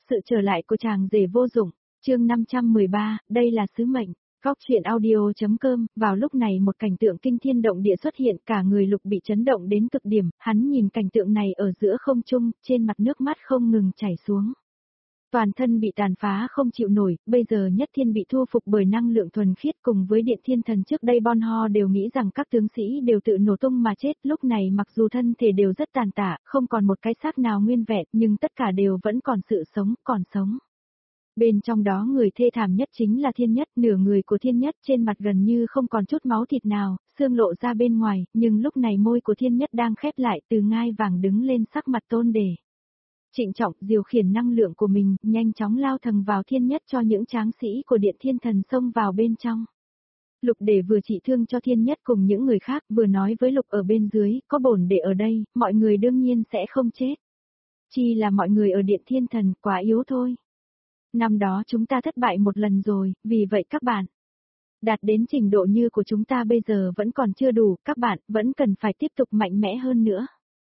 Sự trở lại của chàng rể vô dụng, chương 513, đây là sứ mệnh. Góc truyện audio.com, vào lúc này một cảnh tượng kinh thiên động địa xuất hiện, cả người Lục bị chấn động đến cực điểm, hắn nhìn cảnh tượng này ở giữa không trung, trên mặt nước mắt không ngừng chảy xuống. Toàn thân bị tàn phá không chịu nổi, bây giờ Nhất Thiên bị thu phục bởi năng lượng thuần khiết cùng với Điện Thiên Thần trước đây Bon Ho đều nghĩ rằng các tướng sĩ đều tự nổ tung mà chết, lúc này mặc dù thân thể đều rất tàn tạ, không còn một cái xác nào nguyên vẹn, nhưng tất cả đều vẫn còn sự sống, còn sống. Bên trong đó người thê thảm nhất chính là Thiên Nhất, nửa người của Thiên Nhất trên mặt gần như không còn chút máu thịt nào, xương lộ ra bên ngoài, nhưng lúc này môi của Thiên Nhất đang khép lại, từ ngai vàng đứng lên sắc mặt tôn đề. Trịnh trọng điều khiển năng lượng của mình, nhanh chóng lao thẳng vào Thiên Nhất cho những tráng sĩ của Điện Thiên Thần xông vào bên trong. Lục Đề vừa trị thương cho Thiên Nhất cùng những người khác, vừa nói với Lục ở bên dưới, có bổn đệ ở đây, mọi người đương nhiên sẽ không chết. Chỉ là mọi người ở Điện Thiên Thần quá yếu thôi. Năm đó chúng ta thất bại một lần rồi, vì vậy các bạn, đạt đến trình độ như của chúng ta bây giờ vẫn còn chưa đủ, các bạn vẫn cần phải tiếp tục mạnh mẽ hơn nữa.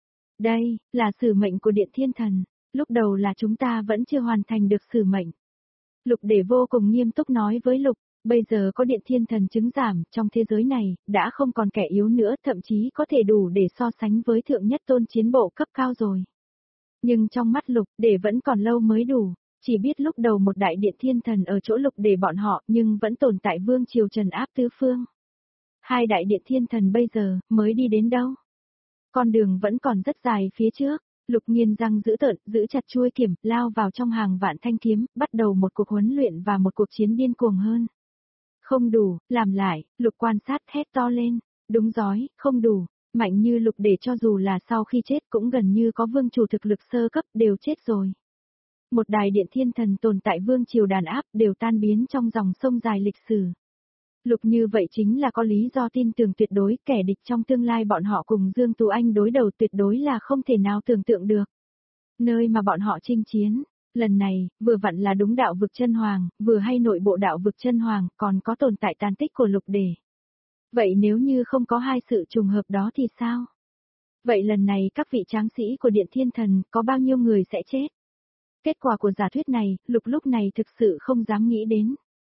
Đây, là sử mệnh của Điện Thiên Thần, lúc đầu là chúng ta vẫn chưa hoàn thành được sử mệnh. Lục Đề vô cùng nghiêm túc nói với Lục, bây giờ có Điện Thiên Thần chứng giảm, trong thế giới này, đã không còn kẻ yếu nữa, thậm chí có thể đủ để so sánh với thượng nhất tôn chiến bộ cấp cao rồi. Nhưng trong mắt Lục Đề vẫn còn lâu mới đủ. Chỉ biết lúc đầu một đại Điện Thiên Thần ở chỗ Lục Đề bọn họ nhưng vẫn tồn tại vương triều trần áp tứ phương. Hai đại Điện Thiên Thần bây giờ mới đi đến đâu? Con đường vẫn còn rất dài phía trước. Lục nghiến răng dữ tợn, giữ chặt chuôi kiếm, lao vào trong hàng vạn thanh kiếm, bắt đầu một cuộc huấn luyện và một cuộc chiến điên cuồng hơn. Không đủ, làm lại, Lục quan sát thét to lên. Đúng rói, không đủ, mạnh như Lục Đề cho dù là sau khi chết cũng gần như có vương chủ thực lực sơ cấp đều chết rồi. Một đài Điện Thiên Thần tồn tại vương triều đàn áp đều tan biến trong dòng sông dài lịch sử. Lục như vậy chính là có lý do tin tưởng tuyệt đối, kẻ địch trong tương lai bọn họ cùng Dương Tú Anh đối đầu tuyệt đối là không thể nào tưởng tượng được. Nơi mà bọn họ chinh chiến, lần này, vừa vặn là đúng đạo vực chân hoàng, vừa hay nội bộ đạo vực chân hoàng, còn có tồn tại tàn tích của Lục Đề. Vậy nếu như không có hai sự trùng hợp đó thì sao? Vậy lần này các vị tráng sĩ của Điện Thiên Thần có bao nhiêu người sẽ chết? Kết quả của giả thuyết này, Lục lúc này thực sự không dám nghĩ đến.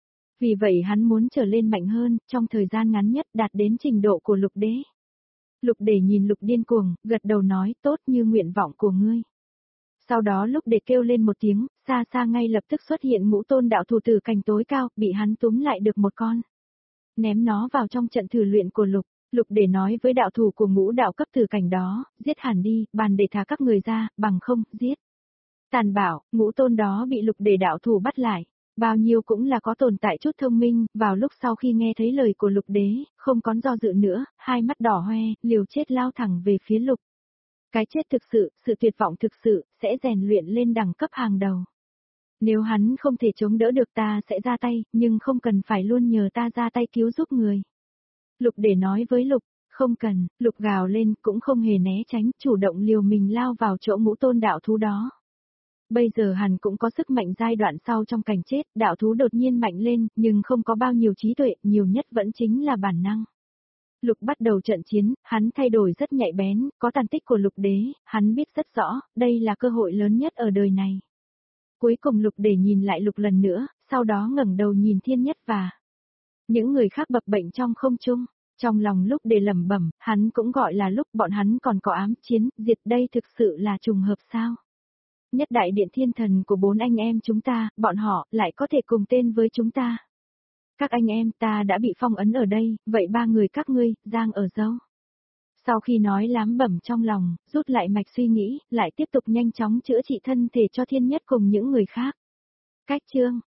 Vì vậy hắn muốn trở lên mạnh hơn, trong thời gian ngắn nhất đạt đến trình độ của Lục Đế. Lục Đề nhìn Lục điên cuồng, gật đầu nói tốt như nguyện vọng của ngươi. Sau đó Lục Đề kêu lên một tiếng, xa xa ngay lập tức xuất hiện ngũ tôn đạo thủ tử cảnh tối cao, bị hắn túm lại được một con. Ném nó vào trong trận thử luyện của Lục. Lục Đề nói với đạo thủ của ngũ đạo cấp tử cảnh đó, giết hẳn đi, bàn để thả các người ra, bằng không, giết. Tàn bảo, ngũ tôn đó bị Lục Đề đạo thủ bắt lại. Bao nhiêu cũng là có tồn tại chút thông minh, vào lúc sau khi nghe thấy lời của Lục Đế, không có do dự nữa, hai mắt đỏ hoe, liều chết lao thẳng về phía Lục. Cái chết thực sự tuyệt vọng thực sự, sẽ rèn luyện lên đẳng cấp hàng đầu. Nếu hắn không thể chống đỡ được ta sẽ ra tay, nhưng không cần phải luôn nhờ ta ra tay cứu giúp người. Lục Đề nói với Lục, không cần, Lục gào lên, cũng không hề né tránh, chủ động liều mình lao vào chỗ ngũ tôn đạo thú đó. Bây giờ hắn cũng có sức mạnh giai đoạn sau trong cảnh chết, đạo thú đột nhiên mạnh lên, nhưng không có bao nhiêu trí tuệ, nhiều nhất vẫn chính là bản năng. Lục bắt đầu trận chiến, hắn thay đổi rất nhạy bén, có tàn tích của Lục Đế, hắn biết rất rõ, đây là cơ hội lớn nhất ở đời này. Cuối cùng Lục Đề nhìn lại Lục lần nữa, sau đó ngẩng đầu nhìn Thiên Nhất và những người khác bập bệnh trong không trung. Trong lòng Lục Đề lẩm bẩm, hắn cũng gọi là lúc bọn hắn còn có ám chiến, diệt đây thực sự là trùng hợp sao? Nhất đại Điện Thiên Thần của bốn anh em chúng ta, bọn họ lại có thể cùng tên với chúng ta. Các anh em ta đã bị phong ấn ở đây, vậy ba người các ngươi, giang ở dâu. Sau khi nói lám bẩm trong lòng, rút lại mạch suy nghĩ, lại tiếp tục nhanh chóng chữa trị thân thể cho Thiên Nhất cùng những người khác. Cách chương